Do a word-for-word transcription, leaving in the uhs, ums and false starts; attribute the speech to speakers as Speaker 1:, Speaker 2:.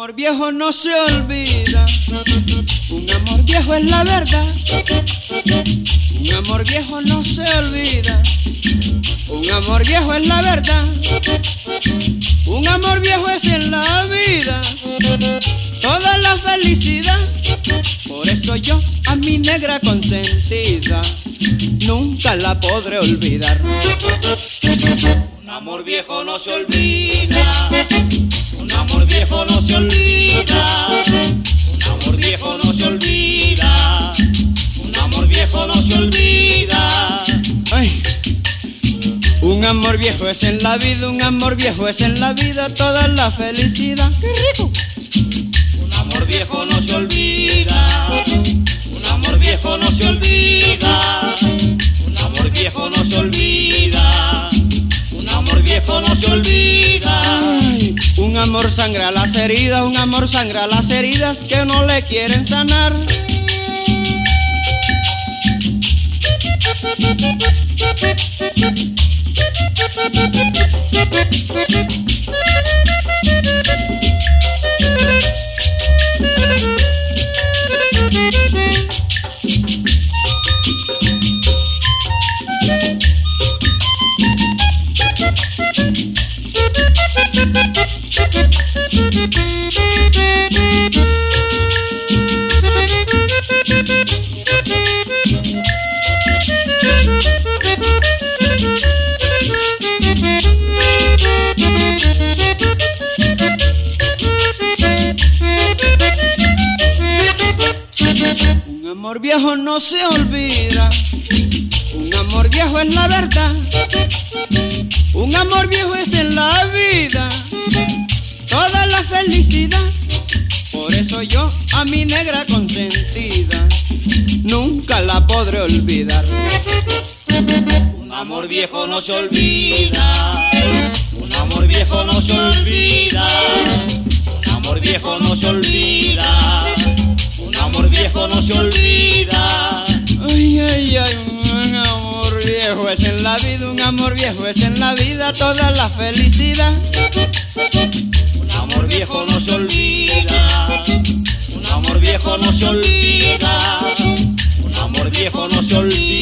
Speaker 1: amor viejo no se olvida, un amor viejo es la verdad. Un amor viejo no se olvida, un amor viejo es la verdad. Un amor viejo es en la vida toda la felicidad. Por eso yo a mi negra consentida nunca la podré olvidar.
Speaker 2: Un amor viejo no se olvida, un amor viejo no se olvida, un amor viejo no se olvida, un amor viejo no se olvida.
Speaker 1: Ay. Un amor viejo es en la vida, un amor viejo es en la vida toda la felicidad. ¡Qué rico!
Speaker 2: Un amor viejo no se olvida, un amor viejo no se olvida, un amor viejo no se olvida, un amor viejo no se olvida.
Speaker 1: Ay, un amor sangra las heridas, un amor sangra las heridas que no le quieren sanar. Un amor viejo no se olvida, un amor viejo es la verdad. Un amor viejo es en la vida toda la felicidad. Por eso yo a mi negra consentida nunca la podré olvidar.
Speaker 2: Un amor viejo no se olvida, un amor viejo no se olvida, un amor viejo no se olvida, un amor viejo no se olvida.
Speaker 1: Ay, ay, ay, un amor viejo es en la vida, un amor viejo es en la vida toda la felicidad.
Speaker 2: Un amor viejo no se olvida, un amor viejo no se olvida, un amor viejo no se olvida.